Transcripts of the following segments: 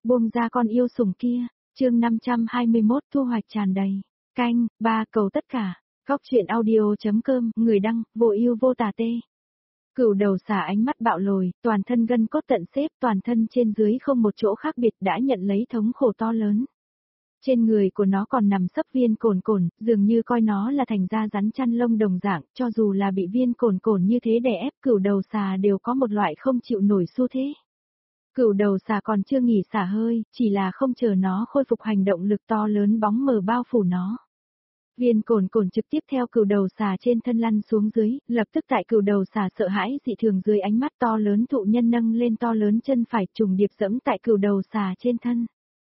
Buông ra con yêu sủng kia, chương 521 thu hoạch tràn đầy. Canh, ba cầu tất cả. Góc chuyện audio.com, người đăng, vô ưu vô tà tê. Cửu đầu xà ánh mắt bạo lồi, toàn thân gân cốt tận xếp, toàn thân trên dưới không một chỗ khác biệt đã nhận lấy thống khổ to lớn. Trên người của nó còn nằm sấp viên cồn cồn, dường như coi nó là thành da rắn chăn lông đồng dạng, cho dù là bị viên cồn cồn như thế đè ép, cửu đầu xà đều có một loại không chịu nổi xu thế. Cửu đầu xà còn chưa nghỉ xả hơi, chỉ là không chờ nó khôi phục hành động lực to lớn bóng mờ bao phủ nó. Viên cồn cồn trực tiếp theo cửu đầu xà trên thân lăn xuống dưới, lập tức tại cửu đầu xà sợ hãi dị thường dưới ánh mắt to lớn thụ nhân nâng lên to lớn chân phải trùng điệp dẫm tại cửu đầu xà trên thân.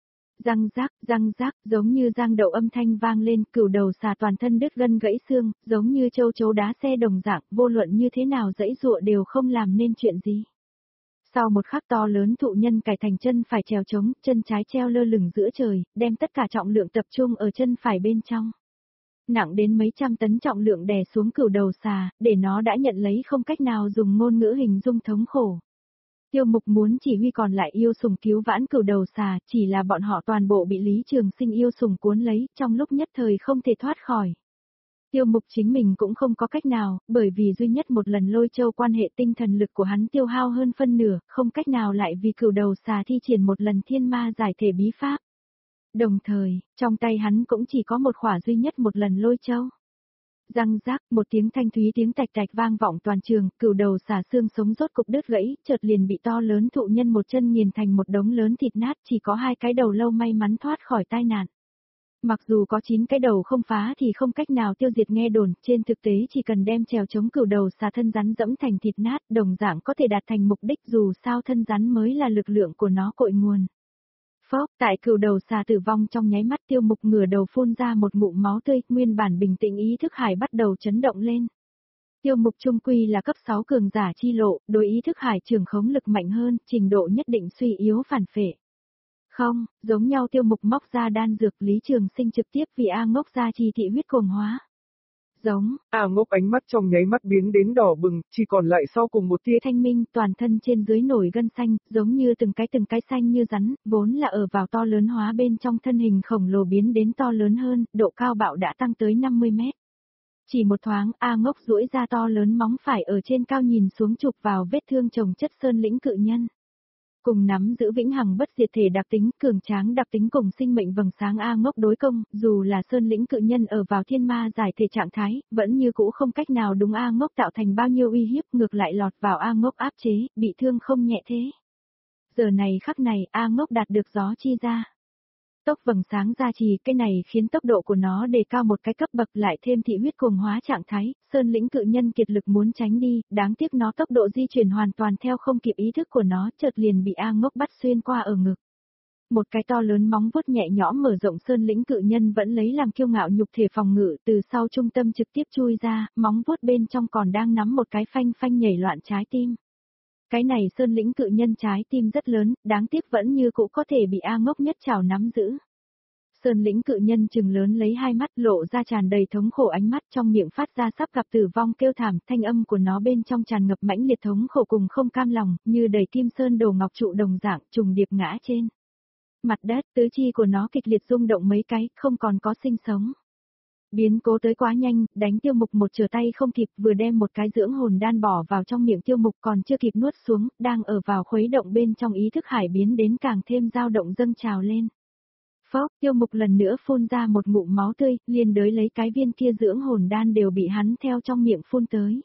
Răng rác, giống như giang đậu âm thanh vang lên, cửu đầu xà toàn thân đứt gân gãy xương, giống như châu chấu đá xe đồng dạng, vô luận như thế nào dãy dụa đều không làm nên chuyện gì. Sau một khắc to lớn thụ nhân cải thành chân phải trèo trống, chân trái treo lơ lửng giữa trời, đem tất cả trọng lượng tập trung ở chân phải bên trong. Nặng đến mấy trăm tấn trọng lượng đè xuống cửu đầu xà, để nó đã nhận lấy không cách nào dùng ngôn ngữ hình dung thống khổ. Tiêu Mục muốn chỉ huy còn lại yêu sủng cứu vãn cửu đầu xà, chỉ là bọn họ toàn bộ bị Lý Trường Sinh yêu sủng cuốn lấy, trong lúc nhất thời không thể thoát khỏi. Tiêu Mục chính mình cũng không có cách nào, bởi vì duy nhất một lần lôi châu quan hệ tinh thần lực của hắn tiêu hao hơn phân nửa, không cách nào lại vì cửu đầu xà thi triển một lần thiên ma giải thể bí pháp. Đồng thời, trong tay hắn cũng chỉ có một khỏa duy nhất một lần lôi châu. Răng rác, một tiếng thanh thúy tiếng tạch tạch vang vọng toàn trường, cửu đầu xà xương sống rốt cục đứt gãy, chợt liền bị to lớn thụ nhân một chân nghiền thành một đống lớn thịt nát, chỉ có 2 cái đầu lâu may mắn thoát khỏi tai nạn. Mặc dù có 9 cái đầu không phá thì không cách nào tiêu diệt nghe đồn, trên thực tế chỉ cần đem trèo chống cửu đầu xà thân rắn dẫm thành thịt nát, đồng dạng có thể đạt thành mục đích, dù sao thân rắn mới là lực lượng của nó cội nguồn. Phốc, tại cửu đầu xà tử vong trong nháy mắt, Tiêu Mục ngửa đầu phun ra một ngụm máu tươi, nguyên bản bình tĩnh ý thức hải bắt đầu chấn động lên. Tiêu Mục trung quy là cấp 6 cường giả chi lộ, đối ý thức hải trường khống lực mạnh hơn, trình độ nhất định suy yếu phản phệ. Không, giống nhau Tiêu Mục móc ra đan dược, Lý Trường Sinh trực tiếp vì A Ngốc ra trì thị huyết cuồng hóa. Giống, A Ngốc ánh mắt trong nháy mắt biến đến đỏ bừng, chỉ còn lại sau cùng một tia thanh minh, toàn thân trên dưới nổi gân xanh, giống như từng cái xanh như rắn, vốn là ở vào to lớn hóa bên trong thân hình khổng lồ biến đến to lớn hơn, độ cao bạo đã tăng tới 50 mét. Chỉ một thoáng, A Ngốc duỗi ra to lớn móng phải ở trên cao nhìn xuống chụp vào vết thương chồng chất sơn lĩnh cự nhân. Cùng nắm giữ vĩnh hằng bất diệt thể đặc tính, cường tráng đặc tính cùng sinh mệnh vầng sáng A Ngốc đối công, dù là sơn lĩnh cự nhân ở vào thiên ma giải thể trạng thái, vẫn như cũ không cách nào đúng A Ngốc tạo thành bao nhiêu uy hiếp, ngược lại lọt vào A Ngốc áp chế, bị thương không nhẹ thế. Giờ này khắc này, A Ngốc đạt được gió chi ra. Tốc vầng sáng gia trì, cái này khiến tốc độ của nó đề cao một cái cấp bậc, lại thêm thị huyết cuồng hóa trạng thái, sơn lĩnh cự nhân kiệt lực muốn tránh đi, đáng tiếc nó tốc độ di chuyển hoàn toàn theo không kịp ý thức của nó, chợt liền bị A Ngốc bắt xuyên qua ở ngực. Một cái to lớn móng vuốt nhẹ nhõm mở rộng, sơn lĩnh cự nhân vẫn lấy làm kiêu ngạo nhục thể phòng ngự, từ sau trung tâm trực tiếp chui ra, móng vuốt bên trong còn đang nắm một cái phanh phanh nhảy loạn trái tim. Cái này sơn lĩnh cự nhân trái tim rất lớn, đáng tiếc vẫn như cũ có thể bị A Ngốc nhất trảo nắm giữ. Sơn lĩnh cự nhân trừng lớn lấy 2 mắt, lộ ra tràn đầy thống khổ ánh mắt, trong miệng phát ra sắp gặp tử vong kêu thảm, thanh âm của nó bên trong tràn ngập mãnh liệt thống khổ cùng không cam lòng, như đầy kim sơn đồ ngọc trụ đồng dạng, trùng điệp ngã trên mặt đất, tứ chi của nó kịch liệt rung động mấy cái, không còn có sinh sống. Biến cố tới quá nhanh, đánh Tiêu Mục một trở tay không kịp, vừa đem một cái dưỡng hồn đan bỏ vào trong miệng Tiêu Mục còn chưa kịp nuốt xuống, đang ở vào khuấy động bên trong ý thức hải biến đến càng thêm dao động dâng trào lên. Phốc, Tiêu Mục lần nữa phun ra một ngụm máu tươi, liền đới lấy cái viên kia dưỡng hồn đan đều bị hắn theo trong miệng phun tới.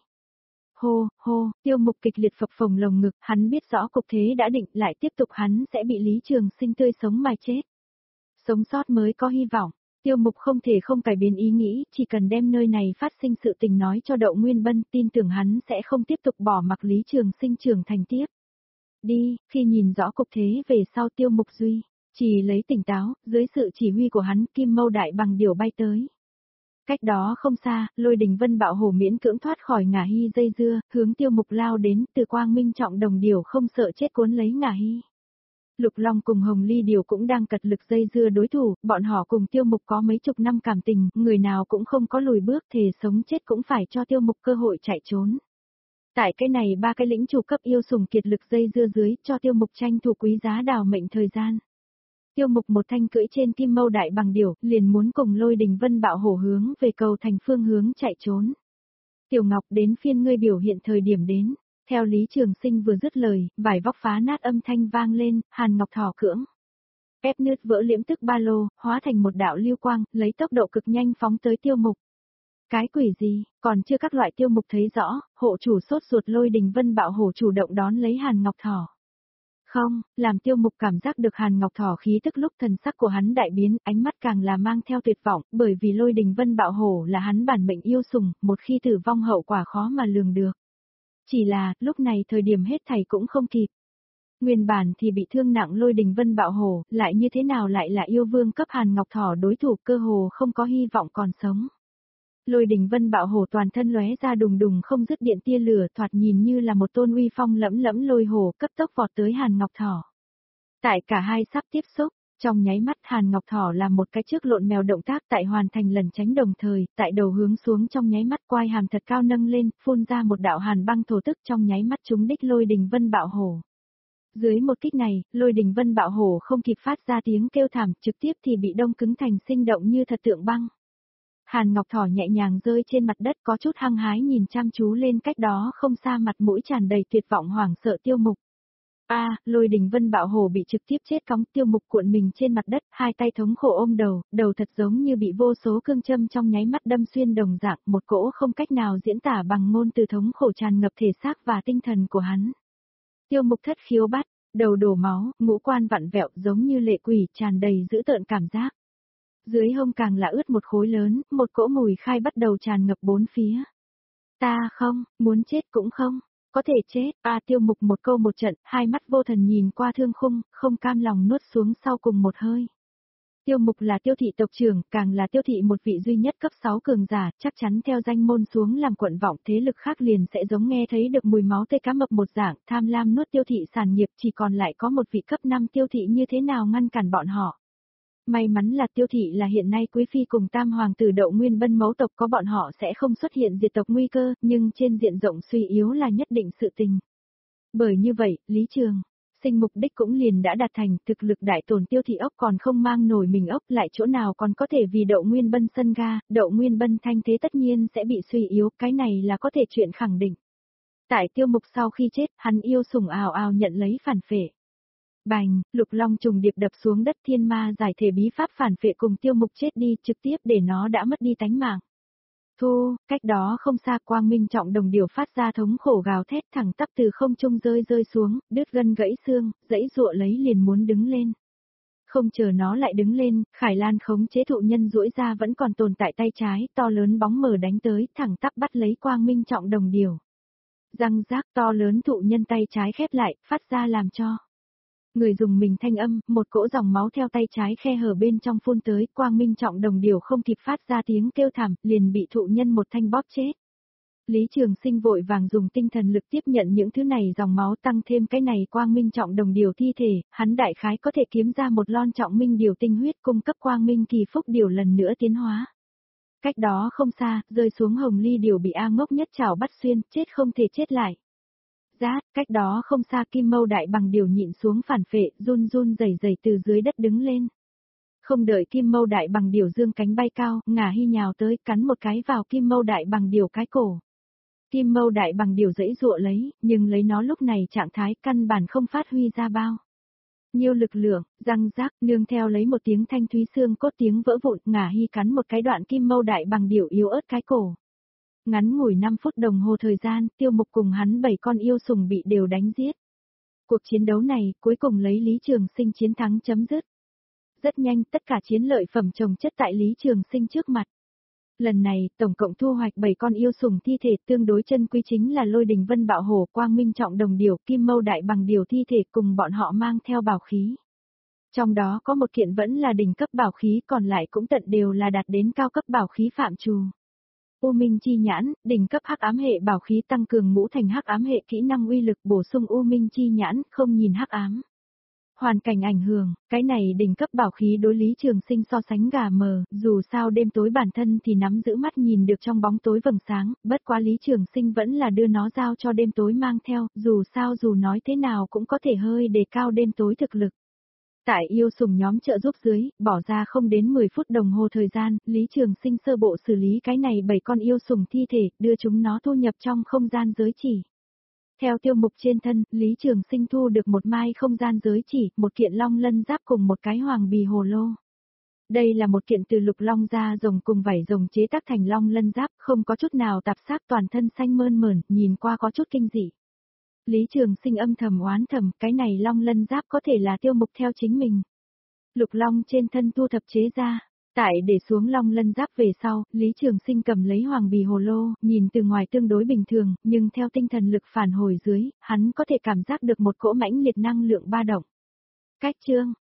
Hô, hô, Tiêu Mục kịch liệt phập phồng lồng ngực, hắn biết rõ cục thế đã định, lại tiếp tục hắn sẽ bị Lý Trường Sinh tươi sống mà chết. Sống sót mới có hy vọng. Tiêu Mục không thể không cải biến ý nghĩ, chỉ cần đem nơi này phát sinh sự tình nói cho Đậu Nguyên Bân, tin tưởng hắn sẽ không tiếp tục bỏ mặc Lý Trường Sinh trưởng thành tiếp. Đi, khi nhìn rõ cục thế về sau Tiêu Mục duy, chỉ lấy tỉnh táo, dưới sự chỉ huy của hắn, Kim Mâu Đại bằng điểu bay tới. Cách đó không xa, Lôi Đình Vân Bạo Hổ miễn cưỡng thoát khỏi Ngả Hy dây dưa, hướng Tiêu Mục lao đến, từ quang minh trọng đồng điểu không sợ chết cuốn lấy Ngả Hy. Lục Long cùng Hồng Ly Điểu cũng đang cật lực dây dưa đối thủ, bọn họ cùng Tiêu Mục có mấy chục năm cảm tình, người nào cũng không có lùi bước, thề sống chết cũng phải cho Tiêu Mục cơ hội chạy trốn. Tại cái này 3 cái lĩnh chủ cấp yêu sủng kiệt lực dây dưa dưới, cho Tiêu Mục tranh thủ quý giá đào mệnh thời gian. Tiêu Mục một thanh cưỡi trên Kim Mâu Đại Bằng Điểu, liền muốn cùng Lôi Đình Vân Bạo Hổ hướng về cầu thành phương hướng chạy trốn. Tiểu Ngọc, đến phiên ngươi biểu hiện thời điểm đến. Theo Lý Trường Sinh vừa dứt lời, vải vóc phá nát âm thanh vang lên, Hàn Ngọc Thỏ cưỡng ép nứt vỡ liễm tức ba lô, hóa thành một đạo lưu quang, lấy tốc độ cực nhanh phóng tới Tiêu Mục. Cái quỷ gì, còn chưa các loại Tiêu Mục thấy rõ, hộ chủ sốt ruột Lôi Đình Vân Bạo Hổ chủ động đón lấy Hàn Ngọc Thỏ. Không, làm Tiêu Mục cảm giác được Hàn Ngọc Thỏ khí tức lúc thần sắc của hắn đại biến, ánh mắt càng là mang theo tuyệt vọng, bởi vì Lôi Đình Vân Bạo Hổ là hắn bản mệnh yêu sủng, một khi tử vong hậu quả khó mà lường được. Chỉ là, lúc này thời điểm hết thảy cũng không kịp. Nguyên bản thì bị thương nặng Lôi Đình Vân Bạo Hổ, lại như thế nào lại là yêu vương cấp Hàn Ngọc Thỏ đối thủ, cơ hồ không có hy vọng còn sống. Lôi Đình Vân Bạo Hổ toàn thân lóe ra đùng đùng không dứt điện tia lửa, thoạt nhìn như là một tôn uy phong lẫm lẫm lôi hổ cấp tốc vọt tới Hàn Ngọc Thỏ. Tại cả hai sắp tiếp xúc, trong nháy mắt Hàn Ngọc Thỏ làm một cái trước lộn mèo động tác tại hoàn thành lần tránh đồng thời, tại đầu hướng xuống trong nháy mắt quai hàm thật cao nâng lên, phun ra một đạo hàn băng thổ tức trong nháy mắt trúng đích Lôi Đình Vân Bạo Hổ. Dưới một kích này, Lôi Đình Vân Bạo Hổ không kịp phát ra tiếng kêu thảm, trực tiếp thì bị đông cứng thành sinh động như thật tượng băng. Hàn Ngọc Thỏ nhẹ nhàng rơi trên mặt đất có chút hăng hái nhìn chăm chú lên cách đó không xa, mặt mũi tràn đầy tuyệt vọng hoảng sợ Tiêu Mục. Lôi Đình Vân Bạo Hổ bị trực tiếp chết cóng, Tiêu Mục cuộn mình trên mặt đất, hai tay thống khổ ôm đầu, đầu thật giống như bị vô số cương châm trong nháy mắt đâm xuyên đồng dạng, một cỗ không cách nào diễn tả bằng ngôn từ thống khổ tràn ngập thể xác và tinh thần của hắn. Tiêu Mục thất khiếu bắt, đầu đổ máu, ngũ quan vặn vẹo giống như lệ quỷ, tràn đầy dữ tợn cảm giác. Dưới hông càng là ướt một khối lớn, một cỗ mùi khai bắt đầu tràn ngập bốn phía. Ta không, muốn chết cũng không, có thể chết. Tiêu Mục một câu một trận, hai mắt vô thần nhìn qua thương khung, không cam lòng nuốt xuống sau cùng một hơi. Tiêu Mục là Tiêu thị tộc trưởng, càng là Tiêu thị một vị duy nhất cấp 6 cường giả, chắc chắn theo danh môn xuống làm quận vọng, thế lực khác liền sẽ giống nghe thấy được mùi máu tươi cá mập một dạng, tham lam nuốt Tiêu thị sản nghiệp, chỉ còn lại có một vị cấp 5 Tiêu thị, như thế nào ngăn cản bọn họ. May mắn là Tiêu thị là hiện nay quý phi cùng tam hoàng tử Đậu Nguyên Bân mẫu tộc, có bọn họ sẽ không xuất hiện diệt tộc nguy cơ, nhưng trên diện rộng suy yếu là nhất định sự tình. Bởi như vậy, Lý Trường Sinh mục đích cũng liền đã đạt thành, thực lực đại tổn Tiêu thị ốc còn không mang nổi mình ốc, lại chỗ nào còn có thể vì Đậu Nguyên Bân sân ga, Đậu Nguyên Bân thanh thế tất nhiên sẽ bị suy yếu, cái này là có thể chuyện khẳng định. Tại Tiêu Mục sau khi chết, hắn yêu sủng ào ào nhận lấy phản phệ. Bành, lục long trùng điệp đập xuống đất, thiên ma giải thể bí pháp phản phệ cùng Tiêu Mục chết đi, trực tiếp để nó đã mất đi tánh mạng. Thu, cách đó không xa, quang minh trọng đồng điểu phát ra thống khổ gào thét, thẳng tắp từ không trung rơi xuống, đứt gân gãy xương, dãy dụa lấy liền muốn đứng lên. Không chờ nó lại đứng lên, Khải Lan khống chế thụ nhân duỗi ra vẫn còn tồn tại tay trái, to lớn bóng mờ đánh tới, thẳng tắp bắt lấy quang minh trọng đồng điểu. Răng rác, to lớn thụ nhân tay trái khép lại, phát ra làm cho người dùng mình thanh âm, một cỗ dòng máu theo tay trái khe hở bên trong phun tới, quang minh trọng đồng điểu không kịp phát ra tiếng kêu thảm, liền bị thụ nhân một thanh bóp chết. Lý Trường Sinh vội vàng dùng tinh thần lực tiếp nhận những thứ này dòng máu, tăng thêm cái này quang minh trọng đồng điểu thi thể, hắn đại khái có thể kiếm ra một lon trọng minh điểu tinh huyết cung cấp quang minh kỳ phúc điểu lần nữa tiến hóa. Cách đó không xa, rơi xuống hồng ly điểu bị A Ngốc nhất chảo bắt xuyên, chết không thể chết lại. Rát, cách đó không xa Kim Mâu Đại Bằng điểu nhịn xuống phản phệ, run run rẩy rẩy từ dưới đất đứng lên. Không đợi Kim Mâu Đại Bằng điểu dương cánh bay cao, ngả hy nhào tới, cắn một cái vào Kim Mâu Đại Bằng điểu cái cổ. Kim Mâu Đại Bằng điểu dãy dụa lấy, nhưng lấy nó lúc này trạng thái căn bản không phát huy ra bao nhiêu lực lượng, răng rác, nương theo lấy một tiếng thanh thúy xương cốt tiếng vỡ vụn, ngả hy cắn một cái đoạn Kim Mâu Đại Bằng điểu yếu ớt cái cổ. Ngắn ngủi 5 phút đồng hồ thời gian, Tiêu Mục cùng hắn 7 con yêu sủng bị đều đánh giết. Cuộc chiến đấu này, cuối cùng lấy Lý Trường Sinh chiến thắng chấm dứt. Rất nhanh, tất cả chiến lợi phẩm chồng chất tại Lý Trường Sinh trước mặt. Lần này, tổng cộng thu hoạch 7 con yêu sủng thi thể, tương đối chân quý chính là Lôi Đình Vân Bạo Hổ, Quang Minh Trọng Đồng điểu, Kim Mâu Đại Bằng điểu thi thể cùng bọn họ mang theo bảo khí. Trong đó có một kiện vẫn là đỉnh cấp bảo khí, còn lại cũng tận đều là đạt đến cao cấp bảo khí phạm trù. U Minh Chi Nhãn, đỉnh cấp hắc ám hệ bảo khí tăng cường ngũ thành hắc ám hệ kỹ năng uy lực, bổ sung U Minh Chi Nhãn, không nhìn hắc ám. Hoàn cảnh ảnh hưởng, cái này đỉnh cấp bảo khí đối Lý Trường Sinh so sánh gà mờ, dù sao đêm tối bản thân thì nắm giữ mắt nhìn được trong bóng tối vầng sáng, bất quá Lý Trường Sinh vẫn là đưa nó giao cho đêm tối mang theo, dù sao dù nói thế nào cũng có thể hơi đề cao đêm tối thực lực. Tại yêu sủng nhóm trợ giúp dưới, bỏ ra không đến 10 phút đồng hồ thời gian, Lý Trường Sinh sơ bộ xử lý cái này 7 con yêu sủng thi thể, đưa chúng nó thu nhập trong không gian giới chỉ. Theo tiêu mục trên thân, Lý Trường Sinh thu được một mai không gian giới chỉ, một kiện long lân giáp cùng một cái hoàng bì hồ lô. Đây là một kiện từ lục long da rồng cùng vảy rồng chế tác thành long lân giáp, không có chút nào tạp sắc, toàn thân xanh mơn mởn, nhìn qua có chút kinh dị. Lý Trường Sinh âm thầm oán thầm, cái này long lân giáp có thể là tiêu mục theo chính mình. Lục long trên thân thu thập chế ra. Tại để xuống long lân giáp về sau, Lý Trường Sinh cầm lấy hoàng bì hồ lô, nhìn từ ngoài tương đối bình thường, nhưng theo tinh thần lực phản hồi dưới, hắn có thể cảm giác được một cỗ mãnh liệt năng lượng ba động. Cách chương